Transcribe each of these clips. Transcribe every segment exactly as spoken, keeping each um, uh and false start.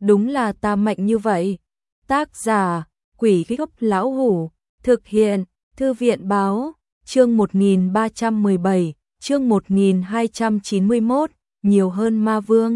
đúng là ta mạnh như vậy. Tác giả, Quỷ Gốc Lão Hủ, thực hiện, Thư viện Báo, chương một nghìn ba trăm mười bảy, chương một nghìn hai trăm chín mươi mốt, nhiều hơn ma vương.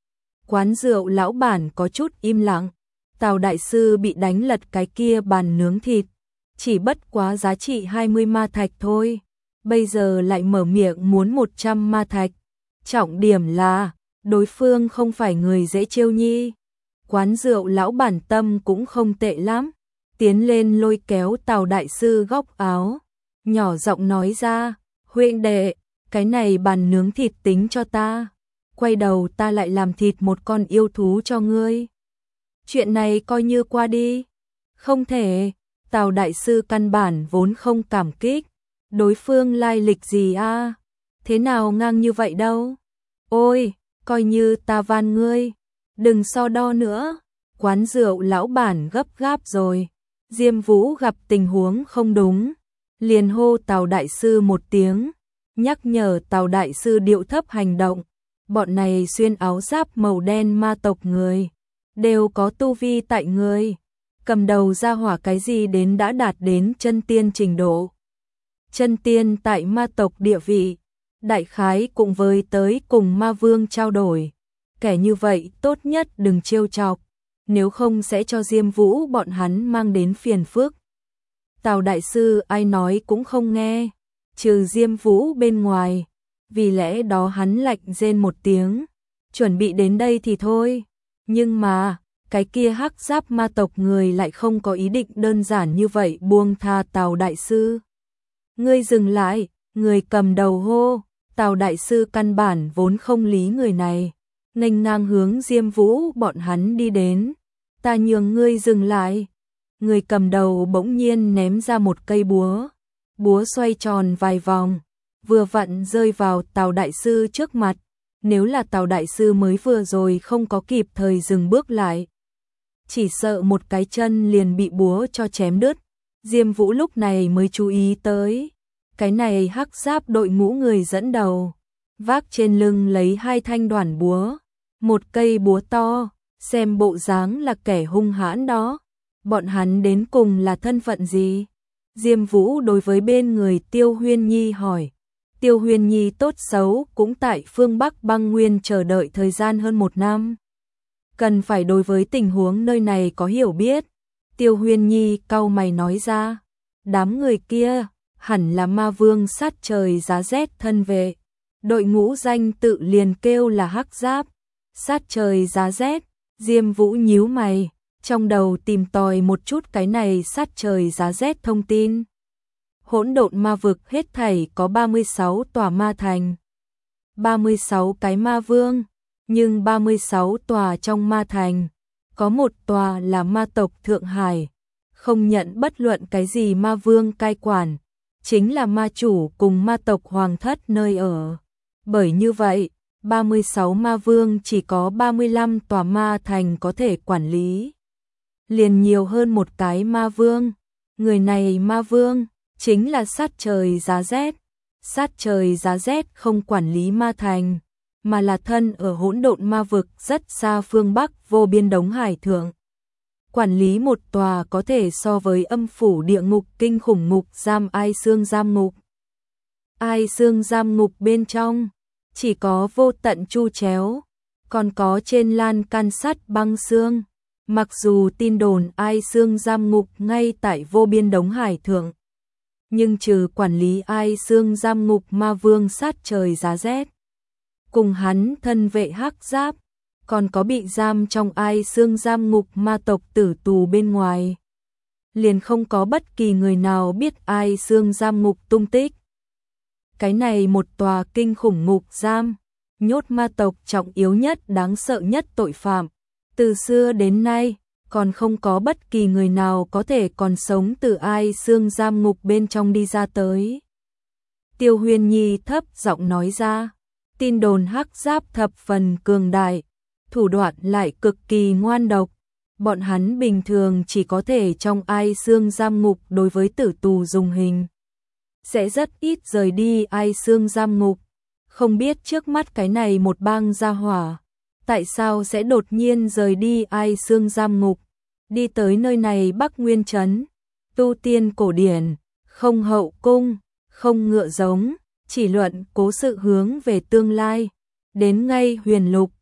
Quán rượu lão bản có chút im lặng, Tào đại sư bị đánh lật cái kia bàn nướng thịt, chỉ bất quá giá trị hai mươi ma thạch thôi, bây giờ lại mở miệng muốn một trăm ma thạch. Trọng điểm là, đối phương không phải người dễ trêu nhi. Quán rượu lão bản tâm cũng không tệ lắm, tiến lên lôi kéo Tào đại sư góc áo, nhỏ giọng nói ra, huynh đệ, cái này bàn nướng thịt tính cho ta, quay đầu ta lại làm thịt một con yêu thú cho ngươi. Chuyện này coi như qua đi. Không thể, Tào đại sư căn bản vốn không cảm kích, đối phương lai lịch gì a? Thế nào ngang như vậy đâu? Ôi, coi như ta van ngươi, đừng so đo nữa. Quán rượu lão bản gấp gáp rồi. Diêm Vũ gặp tình huống không đúng, liền hô Tào đại sư một tiếng, nhắc nhở Tào đại sư điệu thấp hành động. Bọn này xuyên áo giáp màu đen ma tộc người, đều có tu vi tại người. Cầm đầu ra hỏa cái gì đến đã đạt đến chân tiên trình độ. Chân tiên tại ma tộc địa vị, đại khái cùng với tới cùng ma vương trao đổi. Kẻ như vậy tốt nhất đừng trêu chọc, nếu không sẽ cho Diêm Vũ bọn hắn mang đến phiền phức. Tào đại sư ai nói cũng không nghe, trừ Diêm Vũ bên ngoài, vì lẽ đó hắn lạnh rên một tiếng, chuẩn bị đến đây thì thôi. Nhưng mà, cái kia hắc giáp ma tộc người lại không có ý định đơn giản như vậy buông tha Tào đại sư. Ngươi dừng lại, người cầm đầu hô. Tào đại sư căn bản vốn không lý người này, nghênh ngang hướng Diêm Vũ bọn hắn đi đến. Ta nhường ngươi dừng lại. Người cầm đầu bỗng nhiên ném ra một cây búa, búa xoay tròn vài vòng, vừa vặn rơi vào Tào đại sư trước mặt. Nếu là Tào đại sư mới vừa rồi không có kịp thời dừng bước lại, chỉ sợ một cái chân liền bị búa cho chém đứt. Diêm Vũ lúc này mới chú ý tới, cái này hắc giáp đội ngũ người dẫn đầu, vác trên lưng lấy hai thanh đoản búa, một cây búa to, xem bộ dáng là kẻ hung hãn đó. Bọn hắn đến cùng là thân phận gì? Diêm Vũ đối với bên người Tiêu Huyên Nhi hỏi. Tiêu Huyên Nhi tốt xấu cũng tại phương Bắc băng nguyên chờ đợi thời gian hơn một năm, cần phải đối với tình huống nơi này có hiểu biết. Tiêu Huyên Nhi cau mày nói ra, đám người kia hẳn là ma vương sát trời giá rét thân vệ, đội ngũ danh tự liền kêu là hắc giáp. Sát trời giá rét. Diêm Vũ nhíu mày, trong đầu tìm tòi một chút cái này sát trời giá rét thông tin. Hỗn độn ma vực hết thảy có ba mươi sáu tòa ma thành, ba mươi sáu cái ma vương, nhưng ba mươi sáu tòa trong ma thành, có một tòa là ma tộc Thượng Hải, không nhận bất luận cái gì ma vương cai quản, chính là ma chủ cùng ma tộc hoàng thất nơi ở. Bởi như vậy, ba mươi sáu ma vương chỉ có ba mươi lăm tòa ma thành có thể quản lý, liền nhiều hơn một cái ma vương. Người này ma vương chính là sát trời giá rét. Sát trời giá rét không quản lý ma thành, mà là thân ở hỗn độn ma vực rất xa phương Bắc vô biên đống hải thượng. Quản lý một tòa có thể so với âm phủ địa ngục kinh khủng ngục giam Ai Xương giam ngục. Ai Xương giam ngục bên trong chỉ có vô tận chu chéo, còn có trên lan can sắt băng xương. Mặc dù tin đồn Ai Xương giam ngục ngay tại vô biên đống hải thượng, nhưng trừ quản lý Ai Xương giam ngục ma vương sát trời giá rét, cùng hắn thân vệ hắc giáp, còn có bị giam trong Ai Xương giam ngục ma tộc tử tù bên ngoài, liền không có bất kỳ người nào biết Ai Xương giam ngục tung tích. Cái này một tòa kinh khủng ngục giam, nhốt ma tộc trọng yếu nhất đáng sợ nhất tội phạm. Từ xưa đến nay, còn không có bất kỳ người nào có thể còn sống từ Ai Xương giam ngục bên trong đi ra tới. Tiêu Huyên Nhi thấp giọng nói ra, tin đồn hắc giáp thập phần cường đại, thủ đoạn lại cực kỳ ngoan độc. Bọn hắn bình thường chỉ có thể trong Ai Xương giam ngục đối với tử tù dùng hình, sẽ rất ít rời đi Ai Xương giam ngục. Không biết trước mắt cái này một bang gia hỏa, tại sao sẽ đột nhiên rời đi Ai Xương giam ngục, đi tới nơi này Bắc Nguyên Trấn, tu tiên cổ điển, không hậu cung, không ngựa giống, chỉ luận cố sự hướng về tương lai, đến ngay huyền lục,